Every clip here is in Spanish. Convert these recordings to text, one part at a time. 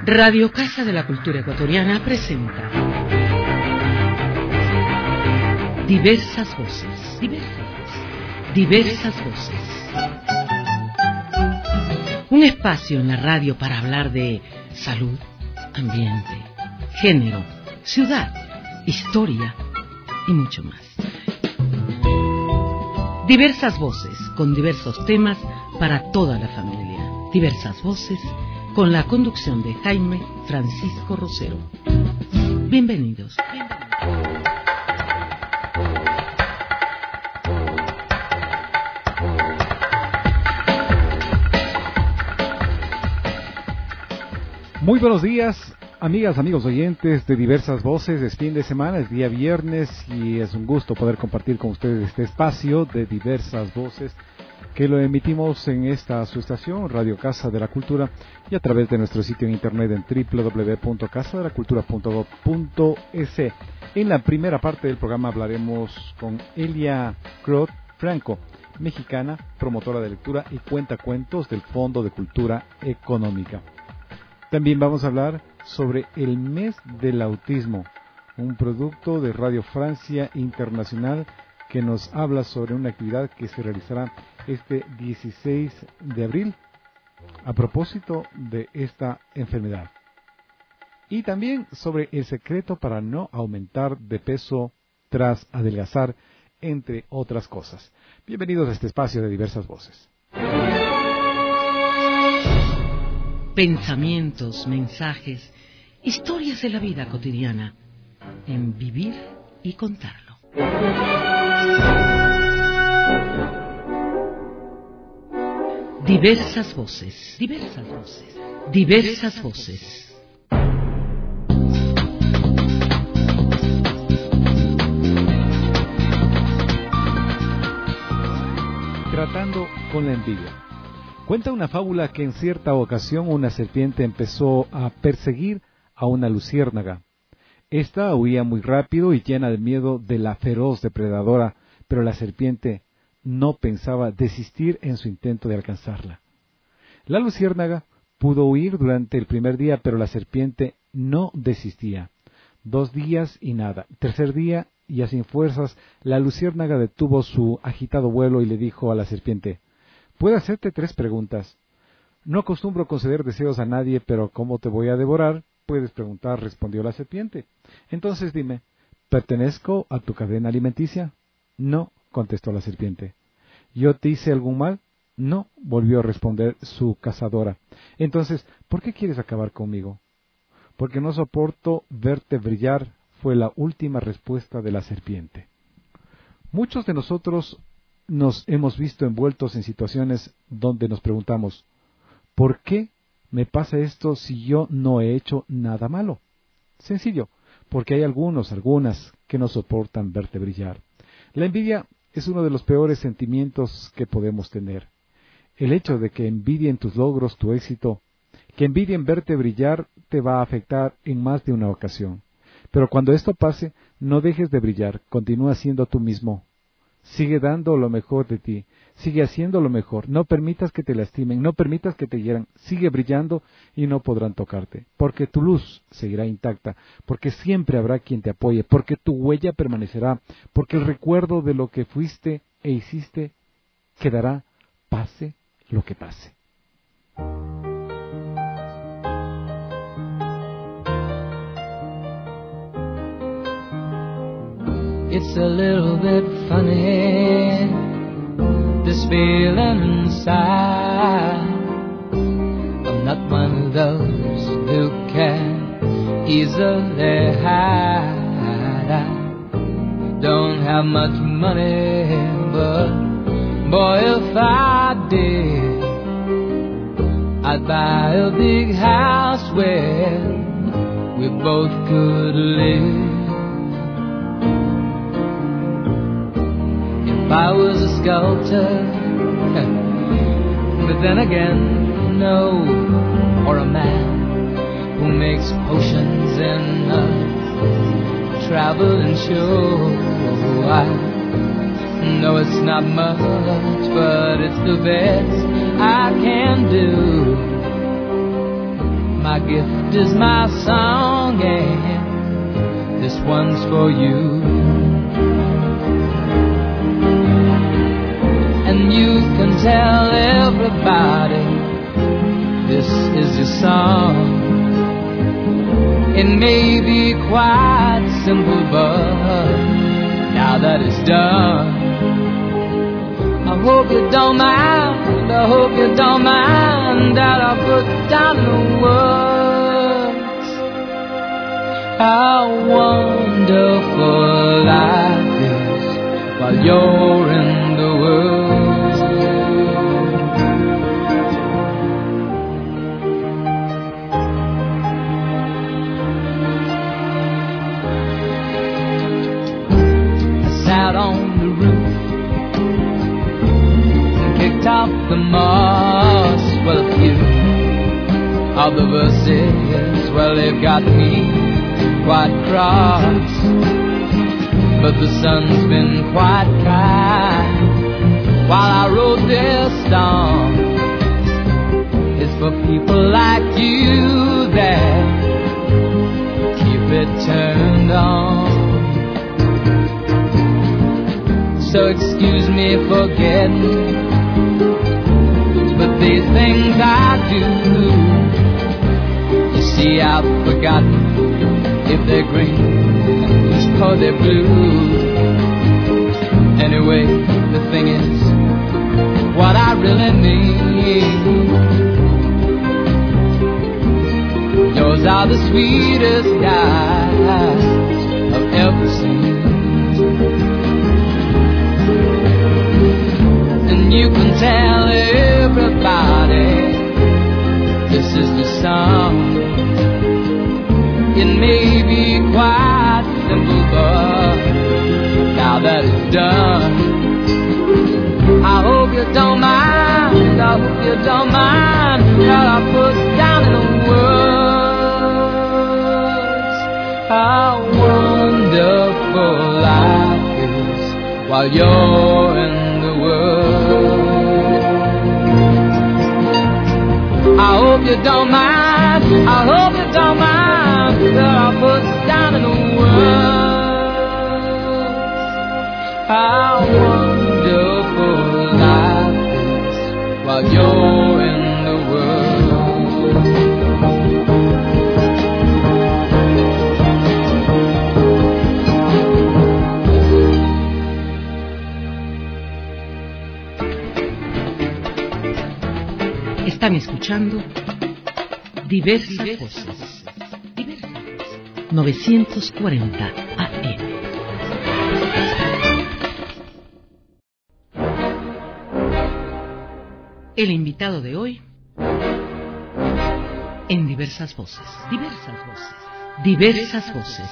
Radio Casa de la Cultura Ecuatoriana presenta Diversas Voces. Diversas Voces. Un espacio en la radio para hablar de salud, ambiente, género, ciudad, historia y mucho más. Diversas voces con diversos temas para toda la familia. Diversas voces con la conducción de Jaime Francisco Rosero. Bienvenidos. Muy buenos días, amigas, amigos oyentes de Diversas Voces. Es fin de semana, es día viernes y es un gusto poder compartir con ustedes este espacio de Diversas Voces que lo emitimos en esta su estación, Radio Casa de la Cultura, y a través de nuestro sitio en internet en www.casadelacultura.gov.es. En la primera parte del programa hablaremos con Elia Crot Franco, mexicana, promotora de lectura y cuentacuentos del Fondo de Cultura Económica. También vamos a hablar sobre el Mes del Autismo, un producto de Radio Francia Internacional que nos habla sobre una actividad que se realizará este 16 de abril a propósito de esta enfermedad. Y también sobre el secreto para no aumentar de peso tras adelgazar, entre otras cosas. Bienvenidos a este espacio de Diversas Voces. Pensamientos, mensajes, historias de la vida cotidiana, en Vivir y Contarlo. Diversas voces, diversas voces, diversas voces. Tratando con la envidia. Cuenta una fábula que en cierta ocasión una serpiente empezó a perseguir a una luciérnaga. Esta huía muy rápido y llena de miedo de la feroz depredadora, pero la serpiente no pensaba desistir en su intento de alcanzarla. La luciérnaga pudo huir durante el primer día, pero la serpiente no desistía. 2 días y nada. Tercer día, ya sin fuerzas, la luciérnaga detuvo su agitado vuelo y le dijo a la serpiente: «Puedo hacerte 3 preguntas. No acostumbro conceder deseos a nadie, pero ¿cómo te voy a devorar? Puedes preguntar», respondió la serpiente. «Entonces dime, ¿pertenezco a tu cadena alimenticia?» «No», contestó la serpiente. «¿Yo te hice algún mal?» «No», volvió a responder su cazadora. «Entonces, ¿por qué quieres acabar conmigo?» «Porque no soporto verte brillar», fue la última respuesta de la serpiente. Muchos de nosotros nos hemos visto envueltos en situaciones donde nos preguntamos: ¿por qué me pasa esto si yo no he hecho nada malo? Sencillo, porque hay algunas que no soportan verte brillar. La envidia es uno de los peores sentimientos que podemos tener. El hecho de que envidien tus logros, tu éxito, que envidien verte brillar, te va a afectar en más de una ocasión. Pero cuando esto pase, no dejes de brillar, continúa siendo tú mismo. Sigue dando lo mejor de ti, sigue haciendo lo mejor, no permitas que te lastimen, no permitas que te hieran, sigue brillando y no podrán tocarte, porque tu luz seguirá intacta, porque siempre habrá quien te apoye, porque tu huella permanecerá, porque el recuerdo de lo que fuiste e hiciste quedará, pase lo que pase. It's a little bit funny, this feeling inside. I'm not one of those who can easily hide. I don't have much money, but boy, if I did, I'd buy a big house where we both could live. If I was a sculptor, but then again, no, or a man who makes potions in a traveling show. I know it's not much, but it's the best I can do. My gift is my song, and this one's for you. And you can tell everybody this is your song. It may be quite simple, but now that it's done, I hope you don't mind, I hope you don't mind that I put down the words. How wonderful life is while you're in the world. I sat on the roof and kicked off the moss. Well, a few of the verses, well, they've got me quite cross, but the sun's been quite kind while I wrote this song. It's for people like you that keep it turned on. So excuse me for getting, but these things I do, you see, I've forgotten if they're green or they're blue. Anyway, the thing is, what I really need, yours are the sweetest eyes I've ever seen. And you can tell everybody this is the song. It may be quite simple, but now that it's done, I hope you don't mind, I hope you don't mind that I put down in the words how wonderful life is while you're in the world. I hope you don't mind, I hope you don't mind that I put down in the words how wonderful life is while you're in the world. Están escuchando Diversas Voces. 940 AM. El invitado de hoy en Diversas Voces. Diversas Voces. Diversas Voces.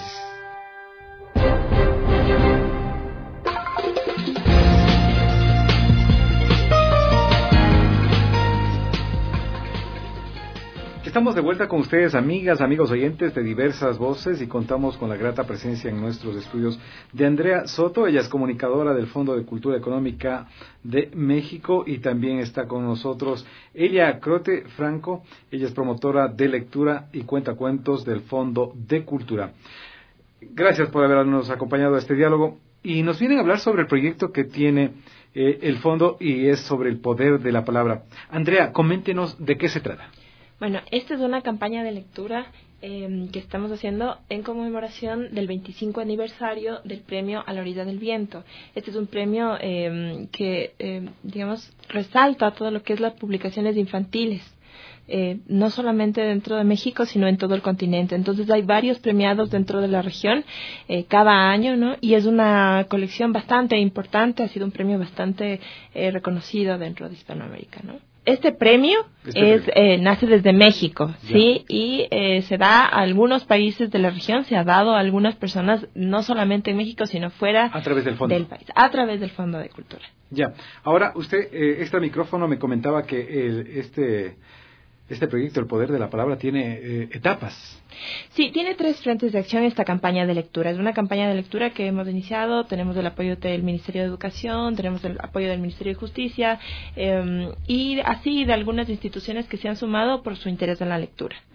Estamos de vuelta con ustedes, amigas, amigos oyentes de Diversas Voces, y contamos con la grata presencia en nuestros estudios de Andrea Soto. Ella es comunicadora del Fondo de Cultura Económica de México, y también está con nosotros Elia Crote Franco. Ella es promotora de lectura y cuentacuentos del Fondo de Cultura. Gracias por habernos acompañado a este diálogo, y nos vienen a hablar sobre el proyecto que tiene el Fondo, y es sobre el poder de la palabra. Andrea, coméntenos de qué se trata. Bueno, esta es una campaña de lectura que estamos haciendo en conmemoración del 25 aniversario del premio A la Orilla del Viento. Este es un premio que, digamos, resalta todo lo que es las publicaciones infantiles, no solamente dentro de México, sino en todo el continente. Entonces hay varios premiados dentro de la región cada año, ¿no? Y es una colección bastante importante, ha sido un premio bastante reconocido dentro de Hispanoamérica, ¿no? Este premio nace desde México, ¿sí? Y se da a algunos países de la región, se ha dado a algunas personas, no solamente en México, sino fuera a través del fondo del país, a través del Fondo de Cultura. Ya. Ahora, usted, extra micrófono, me comentaba que este proyecto, El Poder de la Palabra, tiene etapas. Sí, tiene 3 frentes de acción esta campaña de lectura. Es una campaña de lectura que hemos iniciado, tenemos el apoyo del Ministerio de Educación, tenemos el apoyo del Ministerio de Justicia y así de algunas instituciones que se han sumado por su interés en la lectura.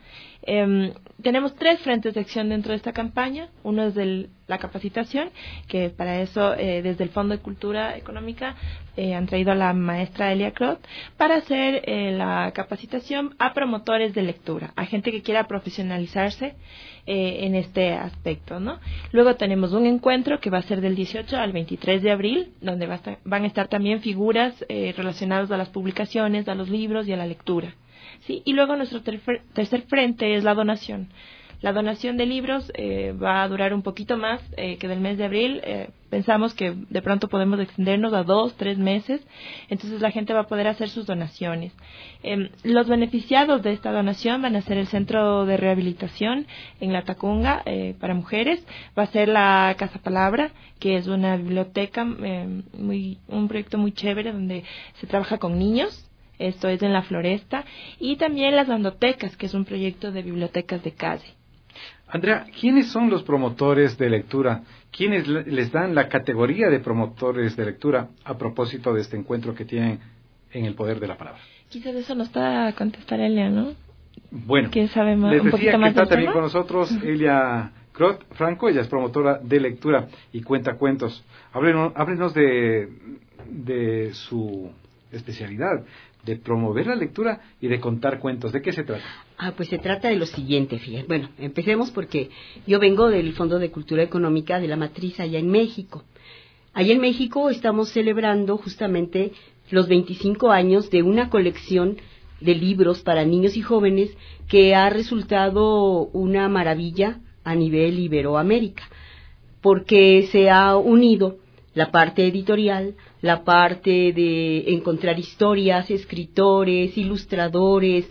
Tenemos 3 frentes de acción dentro de esta campaña. Uno es la capacitación, que para eso desde el Fondo de Cultura Económica han traído a la maestra Elia Crot para hacer la capacitación a promotores de lectura, a gente que quiera profesionalizarse en este aspecto, ¿no? Luego tenemos un encuentro que va a ser del 18 al 23 de abril, donde van a estar también figuras relacionadas a las publicaciones, a los libros y a la lectura. ¿Sí? Y luego nuestro tercer frente es la donación. La donación de libros va a durar un poquito más que del mes de abril. Pensamos que de pronto podemos extendernos a 2-3 meses. Entonces la gente va a poder hacer sus donaciones. Los beneficiados de esta donación van a ser el Centro de Rehabilitación en La Tacunga para mujeres. Va a ser la Casa Palabra, que es una biblioteca, un proyecto muy chévere donde se trabaja con niños. Esto es en La Floresta. Y también las Landotecas, que es un proyecto de bibliotecas de CASE. Andrea, ¿quiénes son los promotores de lectura? ¿Quiénes les dan la categoría de promotores de lectura a propósito de este encuentro que tienen en el Poder de la Palabra? Quizás eso nos pueda contestar Elia, ¿no? Bueno, ¿Quién sabe más, les un decía poquito que más está del también tema? con nosotros Elia Crot Franco. Ella es promotora de lectura y cuenta cuentos. Háblenos de su especialidad, de promover la lectura y de contar cuentos. ¿De qué se trata? Pues se trata de lo siguiente, fíjate. Bueno, empecemos porque yo vengo del Fondo de Cultura Económica de la Matriz allá en México. Allá en México estamos celebrando justamente los 25 años de una colección de libros para niños y jóvenes que ha resultado una maravilla a nivel Iberoamérica, porque se ha unido la parte editorial, la parte de encontrar historias, escritores, ilustradores,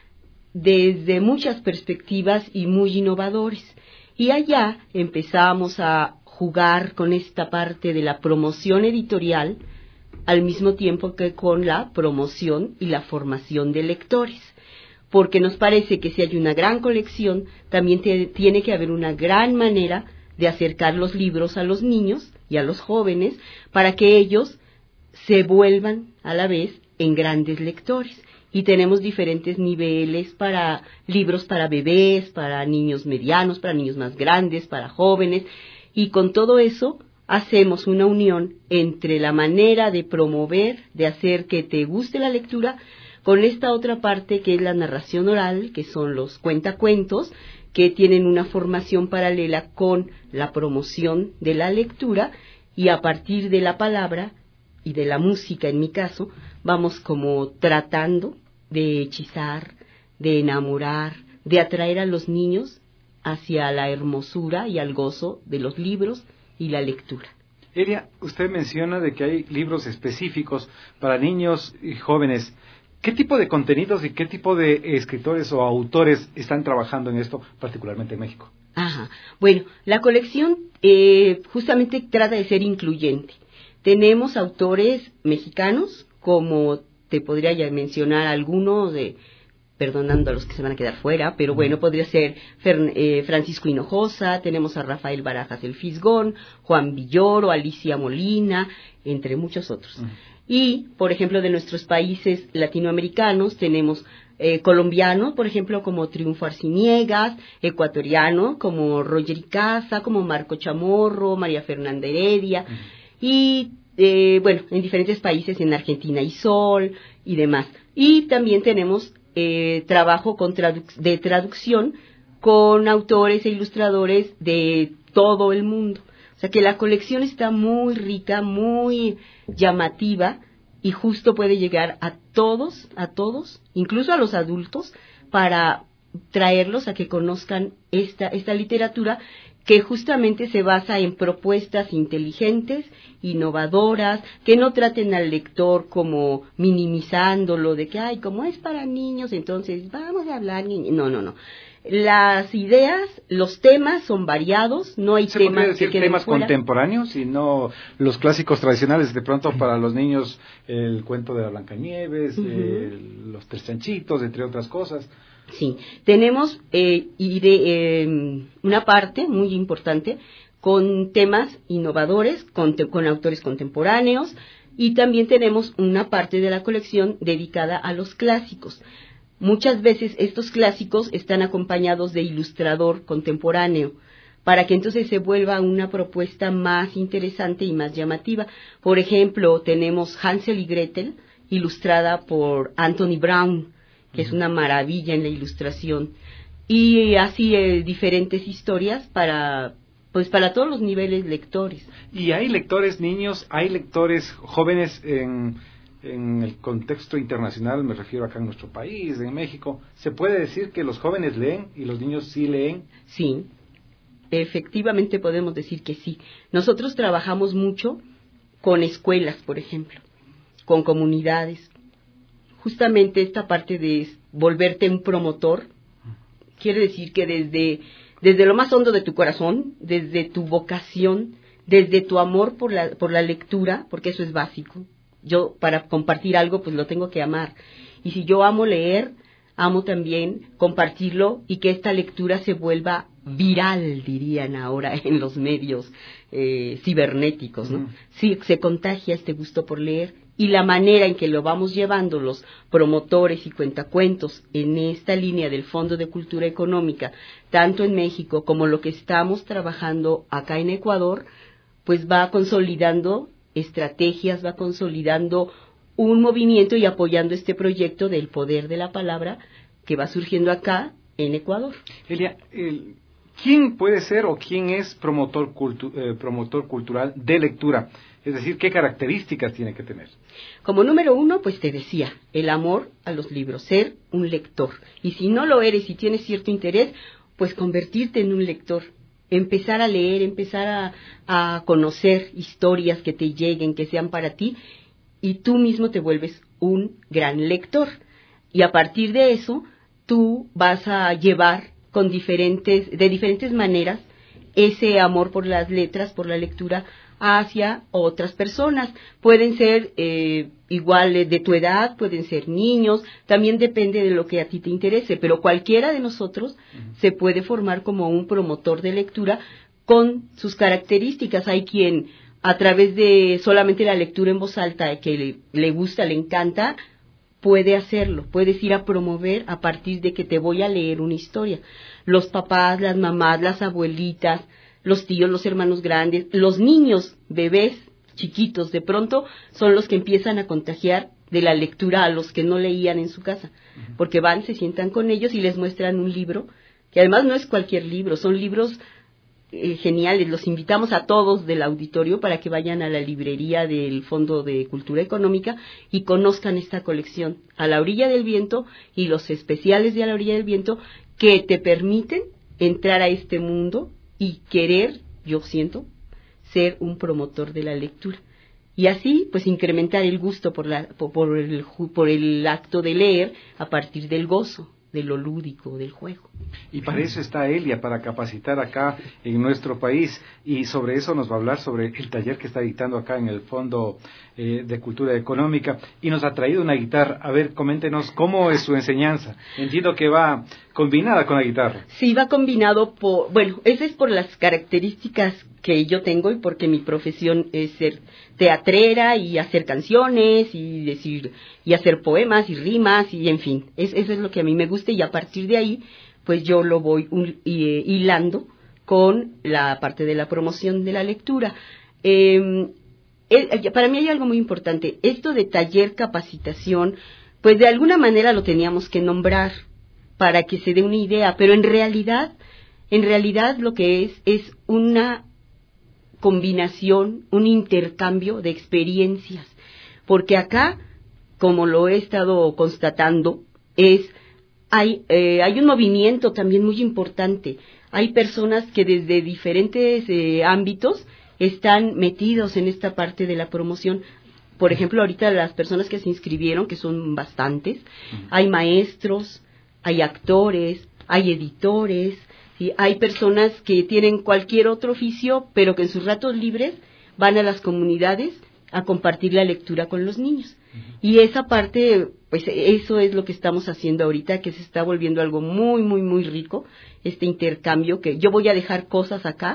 desde muchas perspectivas y muy innovadores. Y allá empezamos a jugar con esta parte de la promoción editorial, al mismo tiempo que con la promoción y la formación de lectores. Porque nos parece que si hay una gran colección, también tiene que haber una gran manera de acercar los libros a los niños y a los jóvenes para que ellos se vuelvan a la vez en grandes lectores. Y tenemos diferentes niveles para libros para bebés, para niños medianos, para niños más grandes, para jóvenes. Y con todo eso hacemos una unión entre la manera de promover, de hacer que te guste la lectura, con esta otra parte que es la narración oral, que son los cuentacuentos, que tienen una formación paralela con la promoción de la lectura, y a partir de la palabra y de la música, en mi caso, vamos como tratando de hechizar, de enamorar, de atraer a los niños hacia la hermosura y al gozo de los libros y la lectura. Elia, usted menciona de que hay libros específicos para niños y jóvenes. ¿Qué tipo de contenidos y qué tipo de escritores o autores están trabajando en esto, particularmente en México? Bueno, la colección justamente trata de ser incluyente. Tenemos autores mexicanos, como te podría ya mencionar algunos, perdonando a los que se van a quedar fuera, pero bueno, podría ser Francisco Hinojosa, tenemos a Rafael Barajas el Fisgón, Juan Villoro, Alicia Molina, entre muchos otros. Y, por ejemplo, de nuestros países latinoamericanos tenemos colombiano, por ejemplo, como Triunfo Arciniegas, ecuatoriano, como Roger Icaza, como Marco Chamorro, María Fernanda Heredia, y bueno, en diferentes países, en Argentina Isol y demás. Y también tenemos trabajo de traducción con autores e ilustradores de todo el mundo. O sea que la colección está muy rica, muy llamativa, y justo puede llegar a todos, incluso a los adultos, para traerlos a que conozcan esta literatura que justamente se basa en propuestas inteligentes, innovadoras, que no traten al lector como minimizándolo, de que, ay, como es para niños, entonces vamos a hablar. No. Las ideas, los temas son variados, no hay temas que queden temas fuera. Contemporáneos y no los clásicos tradicionales. De pronto para los niños el cuento de la Blancanieves, los Tres Chanchitos, entre otras cosas. Sí, tenemos una parte muy importante con temas innovadores, con autores contemporáneos, y también tenemos una parte de la colección dedicada a los clásicos. muchas veces estos clásicos están acompañados de ilustrador contemporáneo, para que entonces se vuelva una propuesta más interesante y más llamativa. Por ejemplo, tenemos Hansel y Gretel, ilustrada por Anthony Brown, que es una maravilla en la ilustración, y así diferentes historias para todos los niveles lectores. ¿Y hay lectores niños, hay lectores jóvenes en el contexto internacional? Me refiero acá en nuestro país, en México. ¿Se puede decir que los jóvenes leen y los niños sí leen? Sí, efectivamente podemos decir que sí. Nosotros trabajamos mucho con escuelas, por ejemplo, con comunidades. Justamente esta parte de volverte un promotor quiere decir que desde lo más hondo de tu corazón, desde tu vocación, desde tu amor por la lectura, porque eso es básico. Yo, para compartir algo, pues lo tengo que amar. Y si yo amo leer, amo también compartirlo y que esta lectura se vuelva viral, dirían ahora en los medios cibernéticos, ¿no? Sí, se contagia este gusto por leer, y la manera en que lo vamos llevando los promotores y cuentacuentos en esta línea del Fondo de Cultura Económica, tanto en México como lo que estamos trabajando acá en Ecuador, pues va consolidando estrategias, va consolidando un movimiento y apoyando este proyecto del poder de la palabra que va surgiendo acá en Ecuador. Elia, ¿quién puede ser o quién es promotor cultural de lectura? Es decir, ¿qué características tiene que tener? Como número uno, pues te decía, el amor a los libros, ser un lector. Y si no lo eres y tienes cierto interés, pues convertirte en un lector. Empezar a leer, empezar a conocer historias que te lleguen, que sean para ti, y tú mismo te vuelves un gran lector. Y a partir de eso, tú vas a llevar de diferentes maneras ese amor por las letras, por la lectura, hacia otras personas. Pueden ser igual de tu edad, pueden ser niños, también depende de lo que a ti te interese, pero cualquiera de nosotros se puede formar como un promotor de lectura con sus características. Hay quien a través de solamente la lectura en voz alta que le gusta, le encanta, puede hacerlo, puedes ir a promover a partir de que te voy a leer una historia. Los papás, las mamás, las abuelitas, los tíos, los hermanos grandes, los niños, bebés chiquitos, de pronto son los que empiezan a contagiar de la lectura a los que no leían en su casa, porque van, se sientan con ellos y les muestran un libro, que además no es cualquier libro, son libros geniales. Los invitamos a todos del auditorio para que vayan a la librería del Fondo de Cultura Económica y conozcan esta colección, A la orilla del viento y los especiales de A la orilla del viento, que te permiten entrar a este mundo y querer, yo siento, ser un promotor de la lectura. Y así, pues, incrementar el gusto por el acto de leer a partir del gozo, de lo lúdico, del juego. Y para eso está Elia, para capacitar acá en nuestro país, y sobre eso nos va a hablar, sobre el taller que está dictando acá en el Fondo de Cultura Económica, y nos ha traído una guitarra. A ver, coméntenos cómo es su enseñanza. Entiendo que va combinada con la guitarra. Sí, va combinado eso es por las características que yo tengo y porque mi profesión es ser teatrera y hacer canciones y hacer poemas y rimas y en fin, eso es lo que a mí me gusta, y a partir de ahí pues yo lo voy hilando con la parte de la promoción de la lectura. Para mí hay algo muy importante, esto de taller capacitación, pues de alguna manera lo teníamos que nombrar para que se dé una idea, pero en realidad lo que es una combinación, un intercambio de experiencias, porque acá, como lo he estado constatando, hay un movimiento también muy importante. Hay personas que desde diferentes ámbitos están metidos en esta parte de la promoción. Por ejemplo, ahorita las personas que se inscribieron, que son bastantes, hay maestros, hay actores, hay editores, ¿sí? Hay personas que tienen cualquier otro oficio, pero que en sus ratos libres van a las comunidades a compartir la lectura con los niños. Y esa parte, pues eso es lo que estamos haciendo ahorita, que se está volviendo algo muy, muy, muy rico, este intercambio, que yo voy a dejar cosas acá,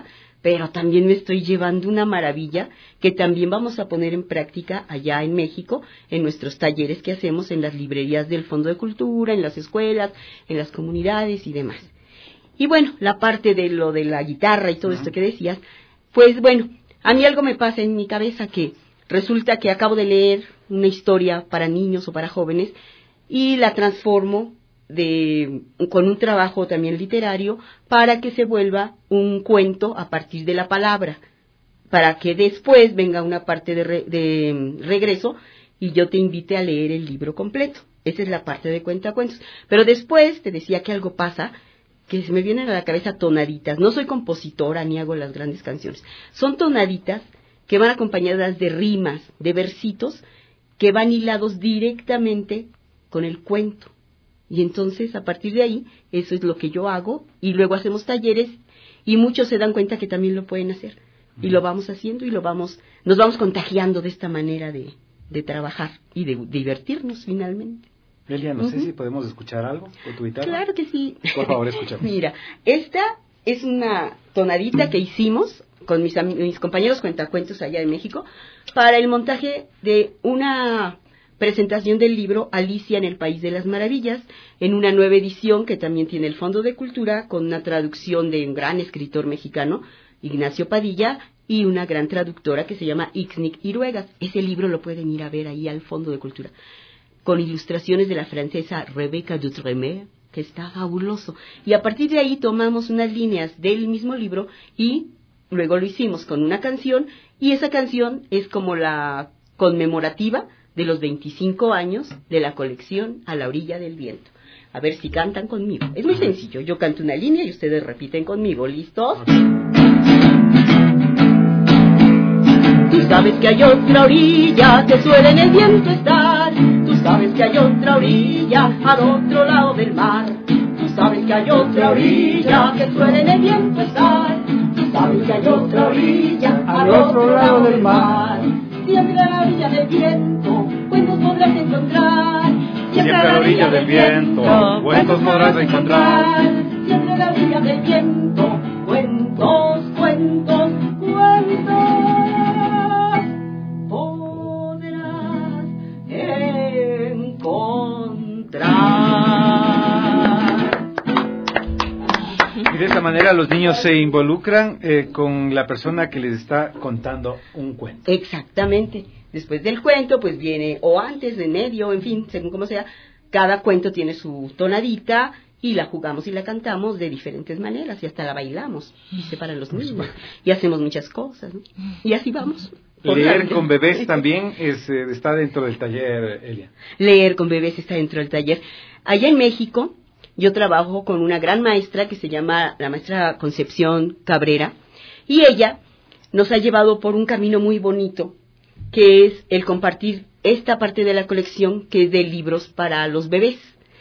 pero también me estoy llevando una maravilla que también vamos a poner en práctica allá en México, en nuestros talleres que hacemos en las librerías del Fondo de Cultura, en las escuelas, en las comunidades y demás. Y bueno, la parte de lo de la guitarra y todo esto que decías, pues bueno, a mí algo me pasa en mi cabeza que resulta que acabo de leer una historia para niños o para jóvenes y la transformo con un trabajo también literario para que se vuelva un cuento a partir de la palabra, para que después venga una parte de regreso y yo te invite a leer el libro completo. Esa es la parte de cuentacuentos. Pero después te decía que algo pasa, que se me vienen a la cabeza tonaditas. No soy compositora ni hago las grandes canciones. Son tonaditas que van acompañadas de rimas, de versitos, que van hilados directamente con el cuento. Y entonces, a partir de ahí, eso es lo que yo hago, y luego hacemos talleres, y muchos se dan cuenta que también lo pueden hacer. Y lo vamos haciendo, y nos vamos contagiando de esta manera de trabajar y de divertirnos finalmente. Elia, no sé si podemos escuchar algo de tu guitarra. Claro que sí. Por favor, escuchamos. Mira, esta es una tonadita que hicimos con mis compañeros cuentacuentos allá en México para el montaje de una presentación del libro Alicia en el País de las Maravillas, en una nueva edición que también tiene el Fondo de Cultura, con una traducción de un gran escritor mexicano, Ignacio Padilla, y una gran traductora que se llama Ixnic Iruegas. Ese libro lo pueden ir a ver ahí al Fondo de Cultura, con ilustraciones de la francesa Rebecca Dutremer, que está fabuloso. Y a partir de ahí tomamos unas líneas del mismo libro y luego lo hicimos con una canción, y esa canción es como la conmemorativa de los 25 años de la colección A la Orilla del Viento. A ver si cantan conmigo. Es muy sencillo, yo canto una línea y ustedes repiten conmigo. ¿Listos? Tú sabes que hay otra orilla que suele en el viento estar. Tú sabes que hay otra orilla al otro lado del mar. Tú sabes que hay otra orilla que suele en el viento estar. Tú sabes que hay otra orilla al otro lado del mar. Siempre a la orilla del viento, cuentos podrás encontrar. Siempre a la orilla del viento, cuentos podrás encontrar. Siempre a la orilla del viento, cuentos, cuentos, cuentos podrás encontrar. Y de esta manera los niños se involucran con la persona que les está contando un cuento. Exactamente. Después del cuento, pues viene, o antes, en medio, en fin, según como sea, cada cuento tiene su tonadita y la jugamos y la cantamos de diferentes maneras y hasta la bailamos, dice, para los niños. Y hacemos muchas cosas, ¿no? Y así vamos. Leer con bebés también está dentro del taller, Elia. Leer con bebés está dentro del taller. Allá en México, yo trabajo con una gran maestra que se llama la maestra Concepción Cabrera, y ella nos ha llevado por un camino muy bonito, que es el compartir esta parte de la colección que es de libros para los bebés.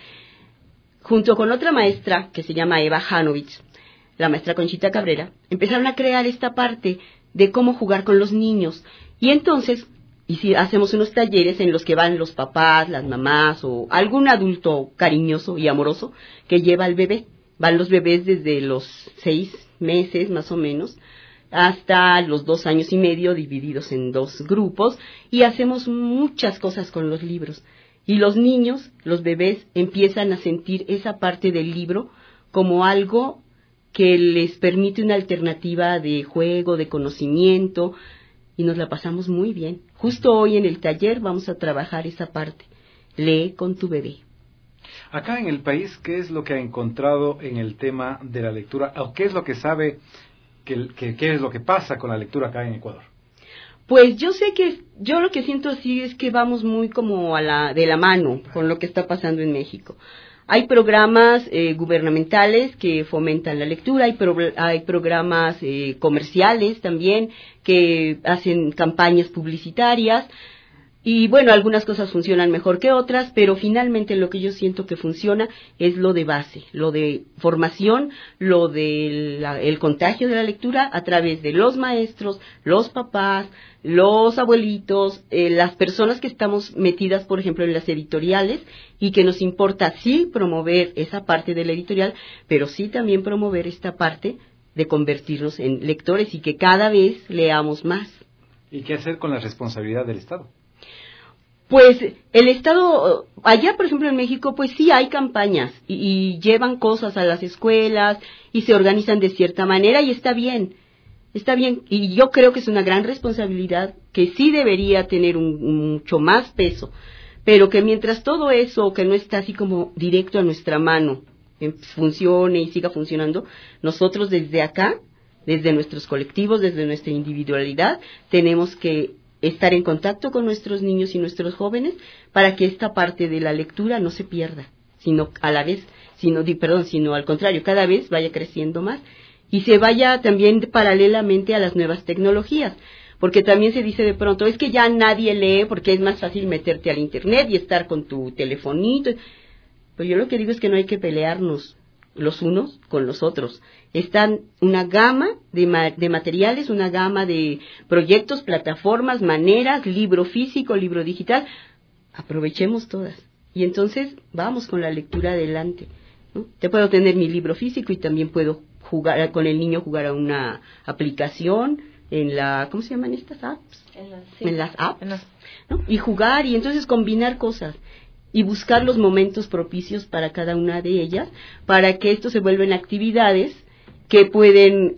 Junto con otra maestra que se llama Eva Hanovich, la maestra Conchita Cabrera, empezaron a crear esta parte de cómo jugar con los niños. Y entonces hacemos unos talleres en los que van los papás, las mamás o algún adulto cariñoso y amoroso que lleva al bebé. Van los bebés desde los 6 meses más o menos hasta los 2 años y medio, divididos en 2 grupos, y hacemos muchas cosas con los libros. Y los niños, los bebés, empiezan a sentir esa parte del libro como algo que les permite una alternativa de juego, de conocimiento, y nos la pasamos muy bien. Justo hoy en el taller vamos a trabajar esa parte. Lee con tu bebé. Acá en el país, ¿qué es lo que ha encontrado en el tema de la lectura? ¿O qué es lo que sabe, qué es lo que pasa con la lectura acá en Ecuador? Pues yo lo que siento así es que vamos muy como de la mano con lo que está pasando en México. Hay programas gubernamentales que fomentan la lectura, hay programas comerciales también que hacen campañas publicitarias. Y bueno, algunas cosas funcionan mejor que otras, pero finalmente lo que yo siento que funciona es lo de base, lo de formación, lo del contagio de la lectura a través de los maestros, los papás, los abuelitos, las personas que estamos metidas, por ejemplo, en las editoriales y que nos importa sí promover esa parte de la editorial, pero sí también promover esta parte de convertirnos en lectores y que cada vez leamos más. ¿Y qué hacer con la responsabilidad del Estado? Pues el Estado, allá por ejemplo en México, pues sí hay campañas y llevan cosas a las escuelas y se organizan de cierta manera y está bien, y yo creo que es una gran responsabilidad que sí debería tener mucho más peso, pero que mientras todo eso que no está así como directo a nuestra mano funcione y siga funcionando, nosotros desde acá, desde nuestros colectivos, desde nuestra individualidad, tenemos que estar en contacto con nuestros niños y nuestros jóvenes para que esta parte de la lectura no se pierda, sino al contrario, cada vez vaya creciendo más y se vaya también paralelamente a las nuevas tecnologías, porque también se dice de pronto, es que ya nadie lee porque es más fácil meterte al internet y estar con tu telefonito. Pues yo lo que digo es que no hay que pelearnos los unos con los otros. Están una gama de materiales, una gama de proyectos, plataformas, maneras, libro físico, libro digital. Aprovechemos todas. Y entonces vamos con la lectura adelante, ¿no? Te puedo tener mi libro físico y también puedo jugar con el niño, jugar a una aplicación en la, ¿cómo se llaman estas apps? En las apps, ¿no? Y jugar y entonces combinar cosas y buscar los momentos propicios para cada una de ellas, para que esto se vuelvan actividades que pueden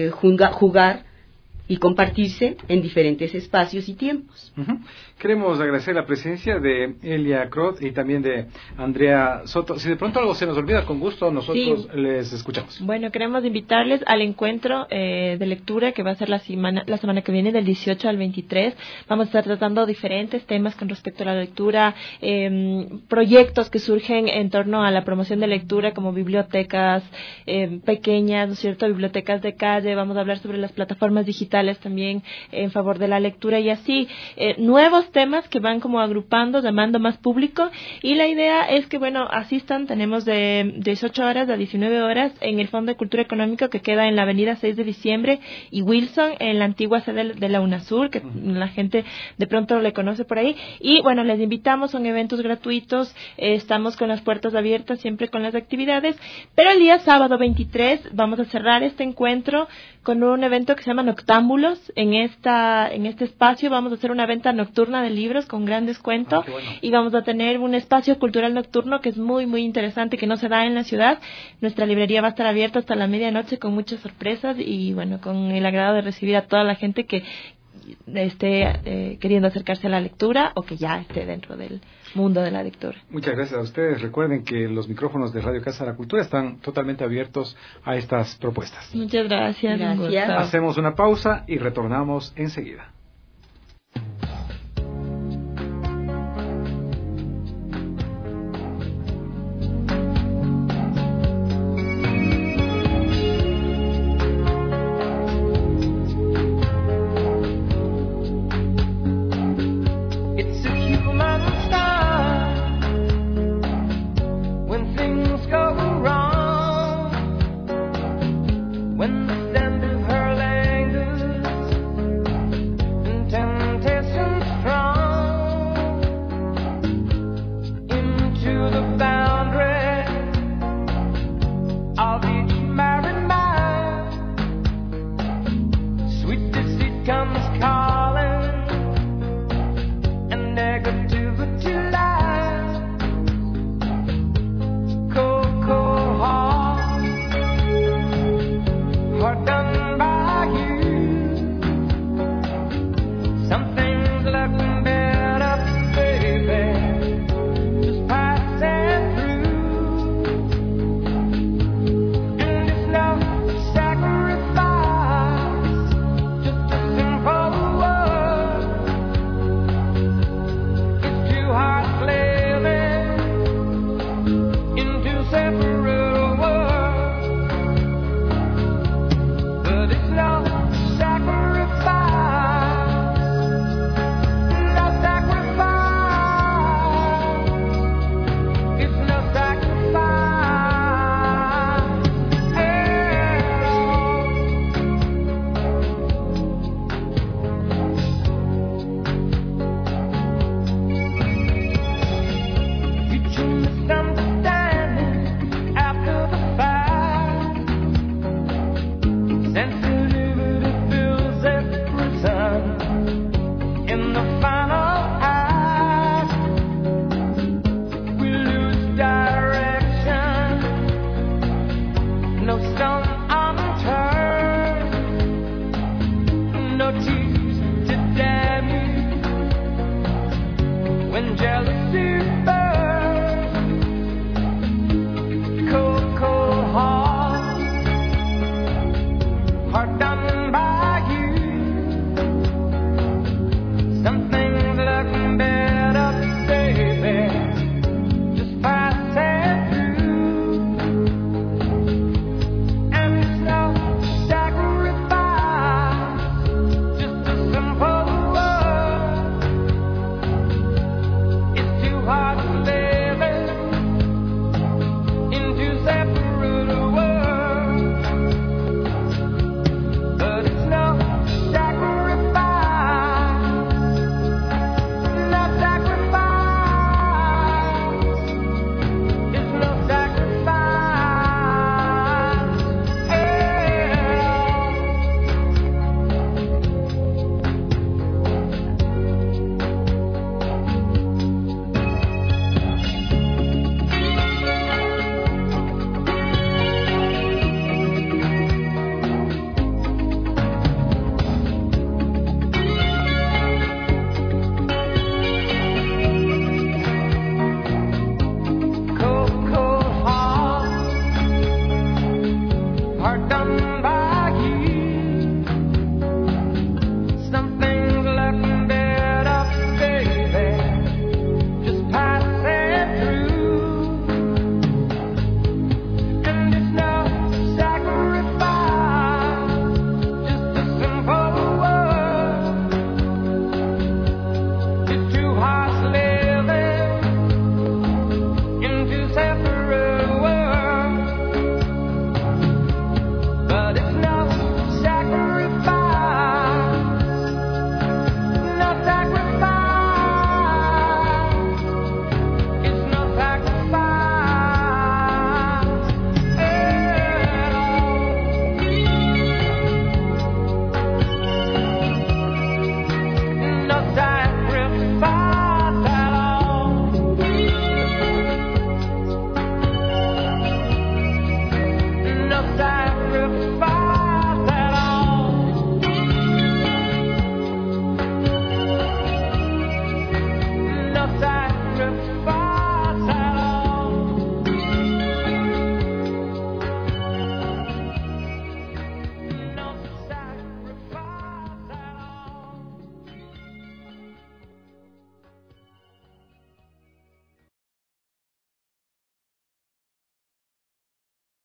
jugar y compartirse en diferentes espacios y tiempos. Uh-huh. Queremos agradecer la presencia de Elia Crot y también de Andrea Soto. Si de pronto algo se nos olvida, con gusto nosotros les escuchamos. Bueno, queremos invitarles al encuentro de lectura que va a ser la semana que viene, del 18 al 23. Vamos a estar tratando diferentes temas con respecto a la lectura, proyectos que surgen en torno a la promoción de lectura, como bibliotecas pequeñas, ¿no es cierto?, bibliotecas de calle. Vamos a hablar sobre las plataformas digitales también en favor de la lectura y así, nuevos temas que van como agrupando, llamando más público, y la idea es que, bueno, asistan. Tenemos de 18 horas a 19 horas en el Fondo de Cultura Económica, que queda en la avenida 6 de diciembre y Wilson, en la antigua sede de la UNASUR, que la gente de pronto le conoce por ahí. Y bueno, les invitamos, son eventos gratuitos, estamos con las puertas abiertas siempre con las actividades, pero el día sábado 23 vamos a cerrar este encuentro con un evento que se llama Noctámbulos. En este espacio vamos a hacer una venta nocturna de libros con gran descuento, bueno. Y vamos a tener un espacio cultural nocturno que es muy, muy interesante, que no se da en la ciudad. Nuestra librería va a estar abierta hasta la medianoche con muchas sorpresas y, bueno, con el agrado de recibir a toda la gente que esté queriendo acercarse a la lectura o que ya esté dentro del mundo de la lectura. Muchas gracias a ustedes. Recuerden que los micrófonos de Radio Casa de la Cultura están totalmente abiertos a estas propuestas. Muchas gracias. Gracias. Hacemos una pausa y retornamos enseguida.